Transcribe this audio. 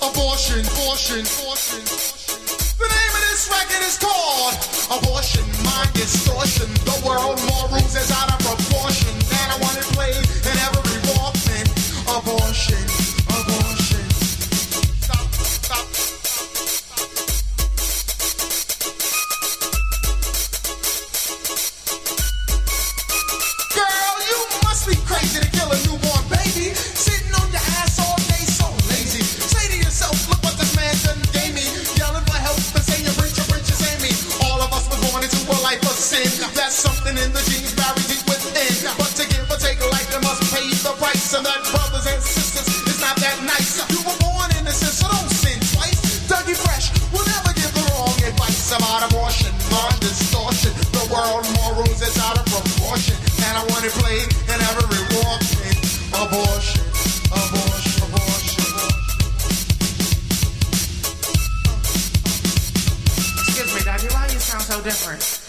Abortion, abortion, abortion. The name of this record is called Abortion, Mind Distortion. The world morals is out of proportion, and I want it played in every Walkman. Abortion, abortion. Stop, stop. Girl, you must be crazy to kill a newborn baby. Sitting on your ass all day, so lazy. Say to yourself, look what this man done gave me. Yelling for help and saying, preacher, save me. All of us were born into a life of sin. That's something in the genes buried deep within. But to give or take life, they must pay the price. And that, brothers and sisters, is not that nice. You were born innocent, so don't sin twice. Dougie Fresh will never give the wrong advice about abortion, mind distortion. The world morals is out of proportion, and I want it played in every Walkman. Abortion, abortion, abortion. Excuse me, Dougie, why you sound so different?